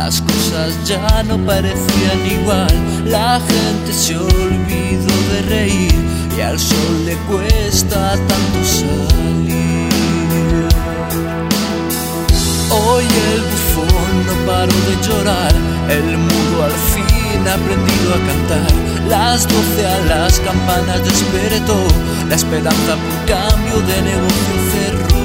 las cosas ya no parecían igual. La gente se olvidó de reír y al sol le cuesta tanto salir. Hoy el bufón no paró de llorar, el mudo al fin ha aprendido a cantar. Las 12 a las campanas despertó, la esperanza por cambio de negocio cerró.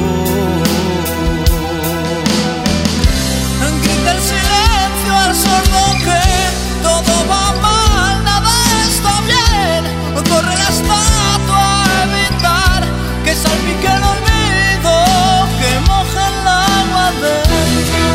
Grita el silencio al sordo que todo va mal, nada está bien. Corre la estatua a evitar que salpique el olvido, que moje el agua dentro.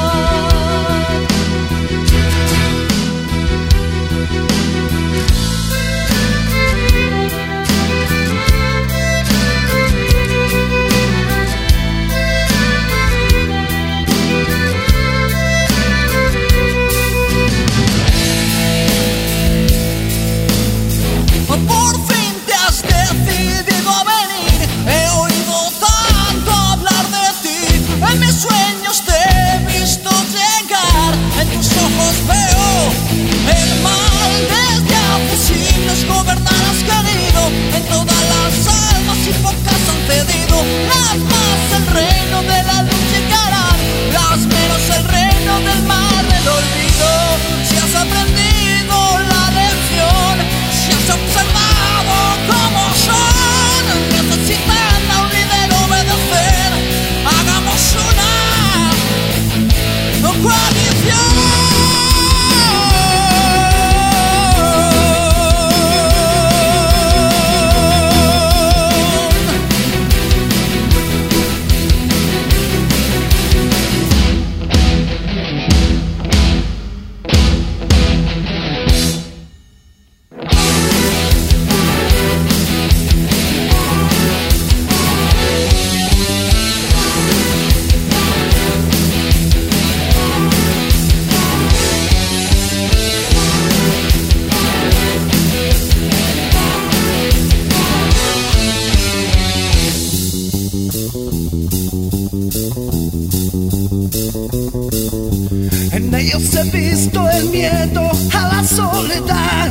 En ellos he visto el miedo a la soledad,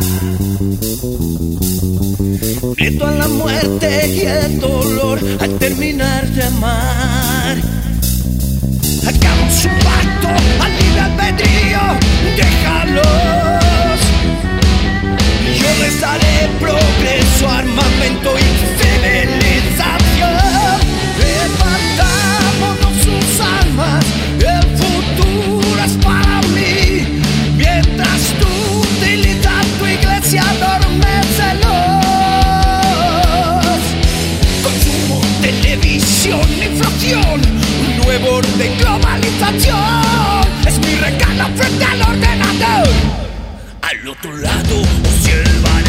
miedo a la muerte y el dolor al terminar de amar. Hagamos un pacto al libre albedrío, déjalos. Yo les daré progreso, armamento y civilización. Levantámonos sus armas, el futuro es para mí. Mientras tú utilizas tu iglesia, adormécelos. Consumo, televisión, inflación, un nuevo orden, globalización. Es mi regalo frente al ordenador. Al otro lado observaré.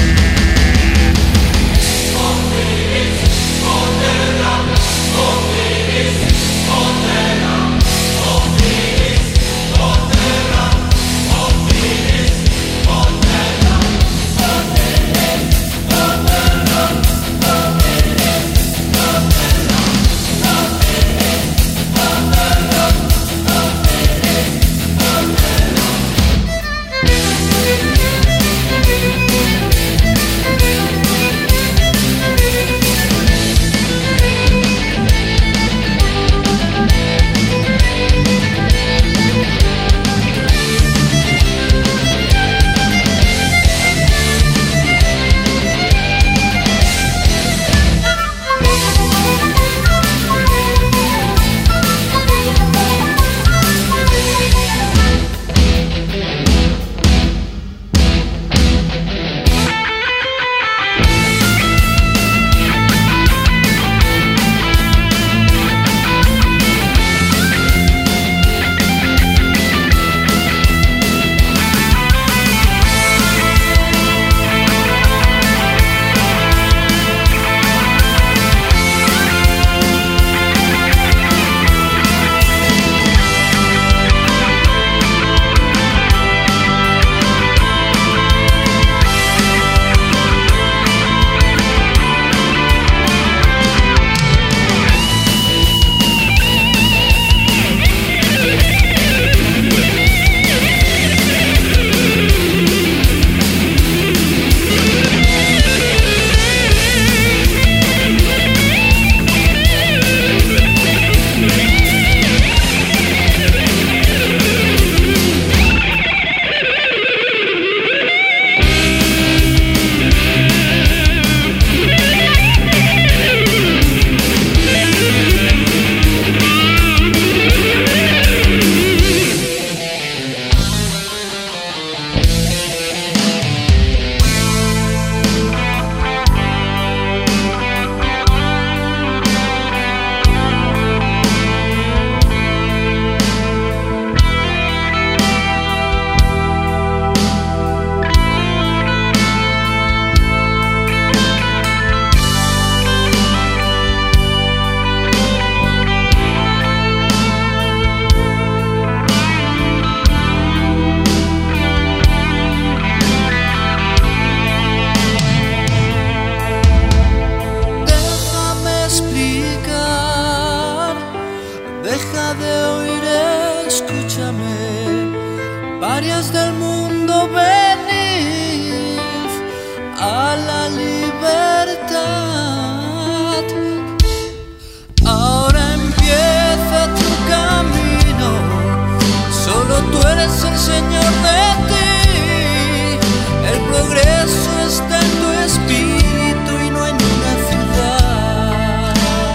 señor de ti. El progreso está en tu espíritu y no en una ciudad.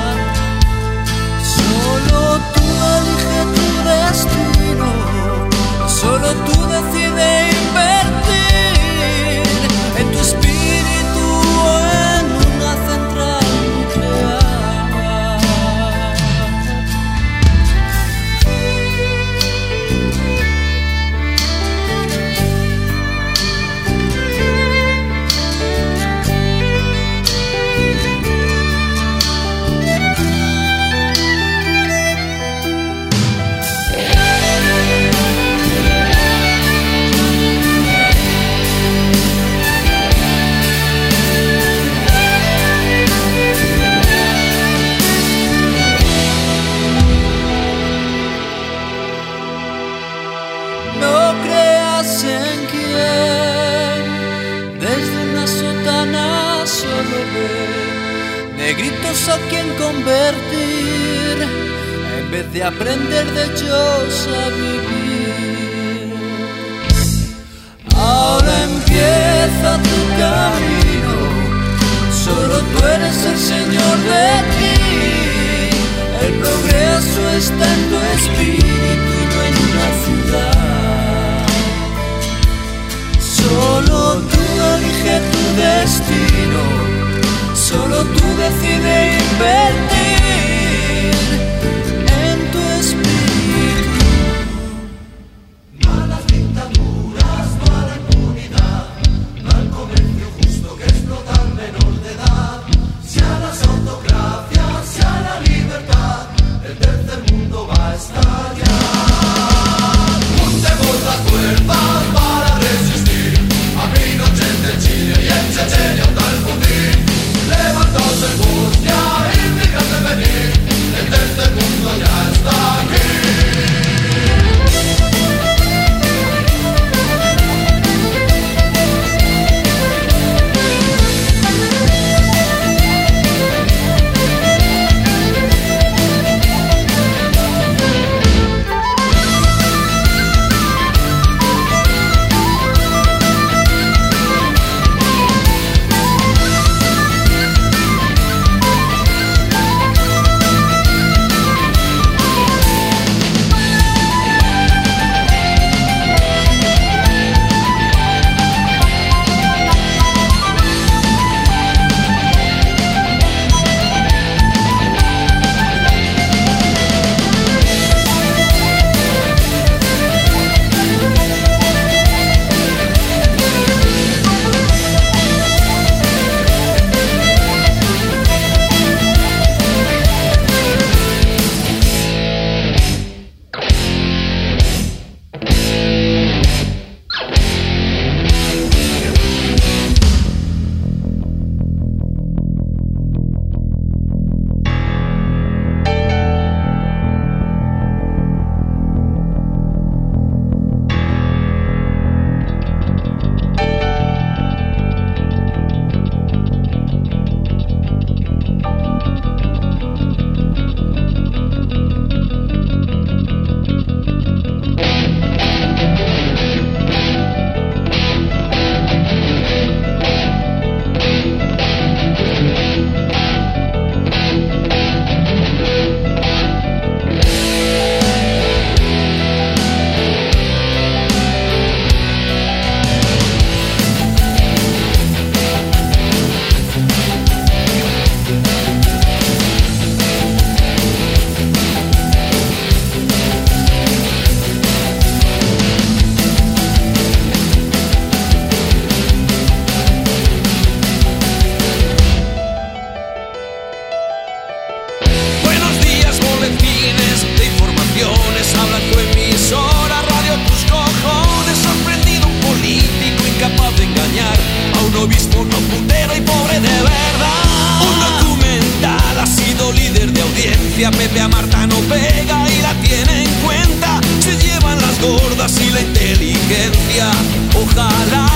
Solo tú eliges tu destino, solo tú decides invertir en tu espíritu o en una central nuclear. Negritos a quien convertir, en vez de aprender de ellos a vivir. Ahora empieza tu camino, solo tú eres el señor de ti. El progreso está en tu espíritu y no en una ciudad. Solo tú eliges tu destino, solo tú decides invertir en tu espíritu. No a las dictaduras, no a la impunidad, no al comercio justo que explota al menor de edad. Si a las autocracias, si a la libertad, el tercer mundo va a estallar. Juntemos las fuerzas para resistir a Pinochet de Chile y en Chechenia un tal Putin. Levantaos en Bosnia y fíjate venir, el tercer mundo ya está aquí. a Pepe, a Marta no pega y la tiene en cuenta. Se llevan las gordas y la inteligencia. Ojalá